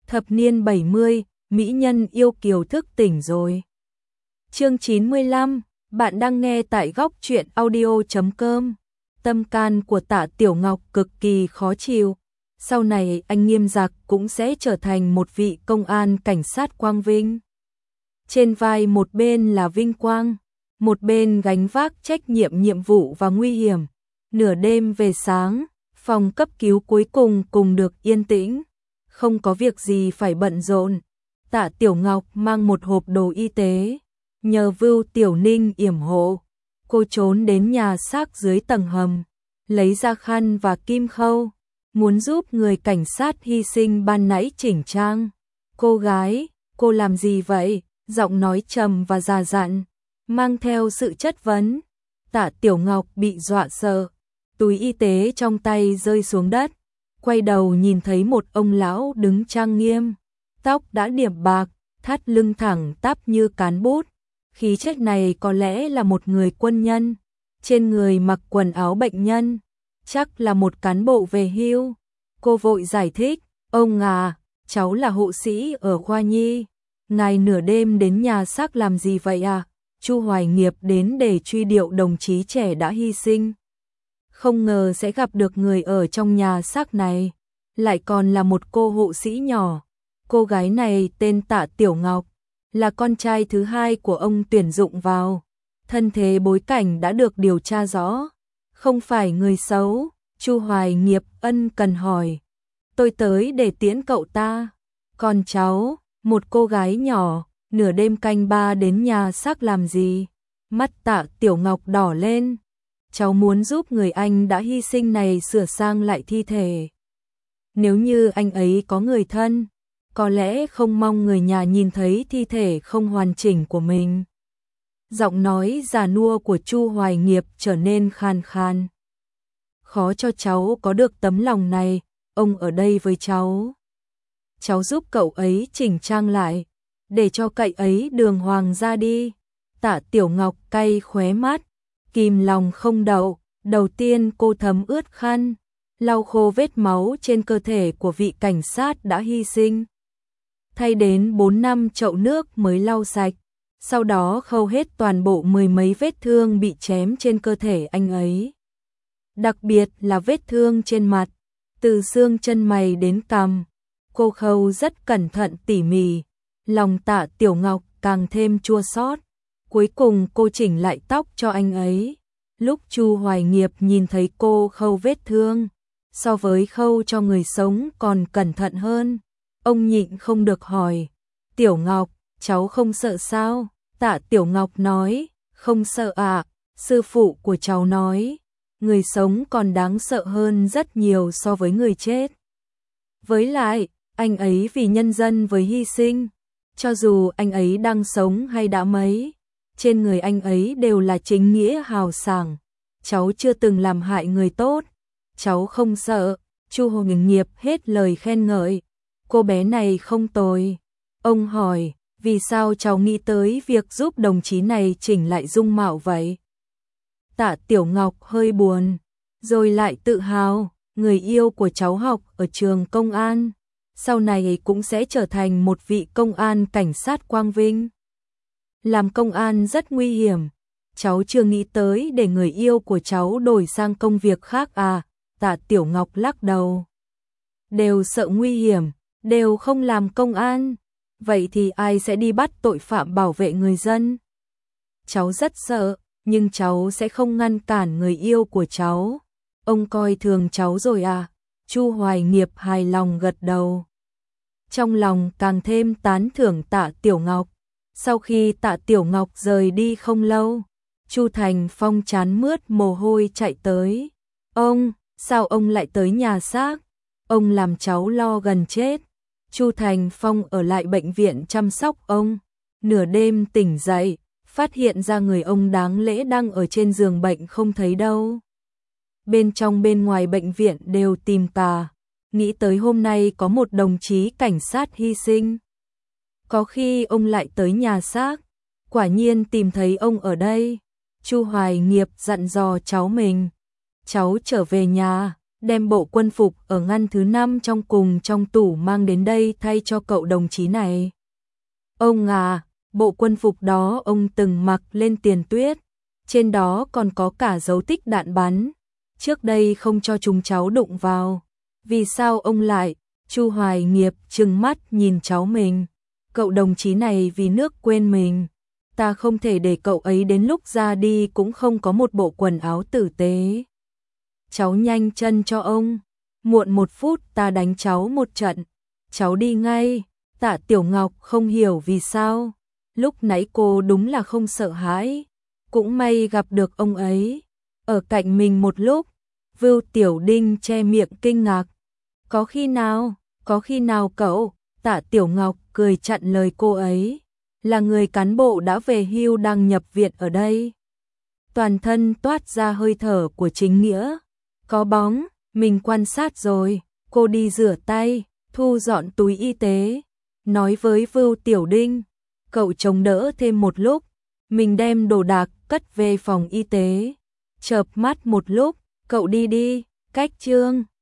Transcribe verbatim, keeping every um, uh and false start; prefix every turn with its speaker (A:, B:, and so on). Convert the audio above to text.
A: Thập niên bảy mươi, mỹ nhân yêu kiều thức tỉnh rồi. Chương chín mươi lăm, bạn đang nghe tại góc truyện audio chấm com. Tâm can của Tạ Tiểu Ngọc cực kỳ khó chịu. Sau này anh Nghiêm Giặc cũng sẽ trở thành một vị công an cảnh sát quang vinh. Trên vai một bên là vinh quang, một bên gánh vác trách nhiệm nhiệm vụ và nguy hiểm. Nửa đêm về sáng, phòng cấp cứu cuối cùng cùng được yên tĩnh. Không có việc gì phải bận rộn. Tạ Tiểu Ngọc mang một hộp đồ y tế, nhờ Vưu Tiểu Ninh yểm hộ. Cô trốn đến nhà xác dưới tầng hầm, lấy ra khăn và kim khâu, muốn giúp người cảnh sát hy sinh ban nãy chỉnh trang. Cô gái, cô làm gì vậy? Giọng nói trầm và già dặn, mang theo sự chất vấn. Tạ Tiểu Ngọc bị dọa sợ, túi y tế trong tay rơi xuống đất, quay đầu nhìn thấy một ông lão đứng trang nghiêm, tóc đã điểm bạc, thắt lưng thẳng tắp như cán bút. Khí chất này có lẽ là một người quân nhân, trên người mặc quần áo bệnh nhân, chắc là một cán bộ về hưu. Cô vội giải thích, ông à, cháu là hộ sĩ ở khoa nhi, ngài nửa đêm đến nhà xác làm gì vậy à? Chu Hoài Nghiệp đến để truy điệu đồng chí trẻ đã hy sinh. Không ngờ sẽ gặp được người ở trong nhà xác này, lại còn là một cô hộ sĩ nhỏ. Cô gái này tên Tạ Tiểu Ngọc, là con trai thứ hai của ông tuyển dụng vào. Thân thế bối cảnh đã được điều tra rõ, không phải người xấu. Chu Hoài Nghiệp ân cần hỏi, tôi tới để tiễn cậu ta. Còn cháu, một cô gái nhỏ, nửa đêm canh ba đến nhà xác làm gì? Mắt Tạ Tiểu Ngọc đỏ lên. Cháu muốn giúp người anh đã hy sinh này sửa sang lại thi thể. Nếu như anh ấy có người thân, có lẽ không mong người nhà nhìn thấy thi thể không hoàn chỉnh của mình. Giọng nói già nua của Chu Hoài Nghiệp trở nên khan khan. Khó cho cháu có được tấm lòng này, ông ở đây với cháu. Cháu giúp cậu ấy chỉnh trang lại, để cho cậu ấy đường hoàng ra đi. Tạ Tiểu Ngọc cay khóe mắt, kìm lòng không đậu. Đầu tiên cô thấm ướt khăn, lau khô vết máu trên cơ thể của vị cảnh sát đã hy sinh. Thay đến bốn năm chậu nước mới lau sạch, sau đó khâu hết toàn bộ mười mấy vết thương bị chém trên cơ thể anh ấy. Đặc biệt là vết thương trên mặt, từ xương chân mày đến cằm. Cô khâu rất cẩn thận tỉ mỉ, lòng Tạ Tiểu Ngọc càng thêm chua xót. Cuối cùng cô chỉnh lại tóc cho anh ấy. Lúc Chu Hoài Nghiệp nhìn thấy cô khâu vết thương, so với khâu cho người sống còn cẩn thận hơn, ông nhịn không được hỏi, Tiểu Ngọc, cháu không sợ sao? Tạ Tiểu Ngọc nói, không sợ ạ. Sư phụ của cháu nói, người sống còn đáng sợ hơn rất nhiều so với người chết. Với lại, anh ấy vì nhân dân với hy sinh, cho dù anh ấy đang sống hay đã mấy, trên người anh ấy đều là chính nghĩa hào sảng. Cháu chưa từng làm hại người tốt, cháu không sợ. Chu Hoài Nghiệp hết lời khen ngợi, cô bé này không tồi. Ông hỏi, vì sao cháu nghĩ tới việc giúp đồng chí này chỉnh lại dung mạo vậy? Tạ Tiểu Ngọc hơi buồn, rồi lại tự hào, người yêu của cháu học ở trường công an, sau này cũng sẽ trở thành một vị công an cảnh sát quang vinh. Làm công an rất nguy hiểm, cháu chưa nghĩ tới để người yêu của cháu đổi sang công việc khác à? Tạ Tiểu Ngọc lắc đầu. Đều sợ nguy hiểm, đều không làm công an, vậy thì ai sẽ đi bắt tội phạm bảo vệ người dân? Cháu rất sợ, nhưng cháu sẽ không ngăn cản người yêu của cháu. Ông coi thường cháu rồi à? Chu Hoài Nghiệp hài lòng gật đầu. Trong lòng càng thêm tán thưởng Tạ Tiểu Ngọc. Sau khi Tạ Tiểu Ngọc rời đi không lâu, Chu Thành Phong chán mướt mồ hôi chạy tới. Ông, sao ông lại tới nhà xác? Ông làm cháu lo gần chết. Chu Thành Phong ở lại bệnh viện chăm sóc ông. Nửa đêm tỉnh dậy, phát hiện ra người ông đáng lẽ đang ở trên giường bệnh không thấy đâu. Bên trong bên ngoài bệnh viện đều tìm cả. Nghĩ tới hôm nay có một đồng chí cảnh sát hy sinh. Có khi ông lại tới nhà xác, quả nhiên tìm thấy ông ở đây. Chu Hoài Nghiệp dặn dò cháu mình, cháu trở về nhà, đem bộ quân phục ở ngăn thứ năm trong cùng trong tủ mang đến đây thay cho cậu đồng chí này. Ông à, bộ quân phục đó ông từng mặc lên Tiền Tuyết, trên đó còn có cả dấu tích đạn bắn, trước đây không cho chúng cháu đụng vào. Vì sao ông lại? Chu Hoài Nghiệp trừng mắt nhìn cháu mình. Cậu đồng chí này vì nước quên mình, ta không thể để cậu ấy đến lúc ra đi cũng không có một bộ quần áo tử tế. Cháu nhanh chân cho ông, muộn một phút ta đánh cháu một trận. Cháu đi ngay. Tạ Tiểu Ngọc không hiểu vì sao, lúc nãy cô đúng là không sợ hãi, cũng may gặp được ông ấy ở cạnh mình một lúc. Vưu Tiểu Đinh che miệng kinh ngạc. Có khi nào, có khi nào cậu? Tạ Tiểu Ngọc cười chặn lời cô ấy, là người cán bộ đã về hưu đang nhập viện ở đây. Toàn thân toát ra hơi thở của chính nghĩa. Có bóng, mình quan sát rồi. Cô đi rửa tay, thu dọn túi y tế, nói với Vưu Tiểu Đinh, cậu chống đỡ thêm một lúc, mình đem đồ đạc cất về phòng y tế. Chợp mắt một lúc, cậu đi đi. Cách chương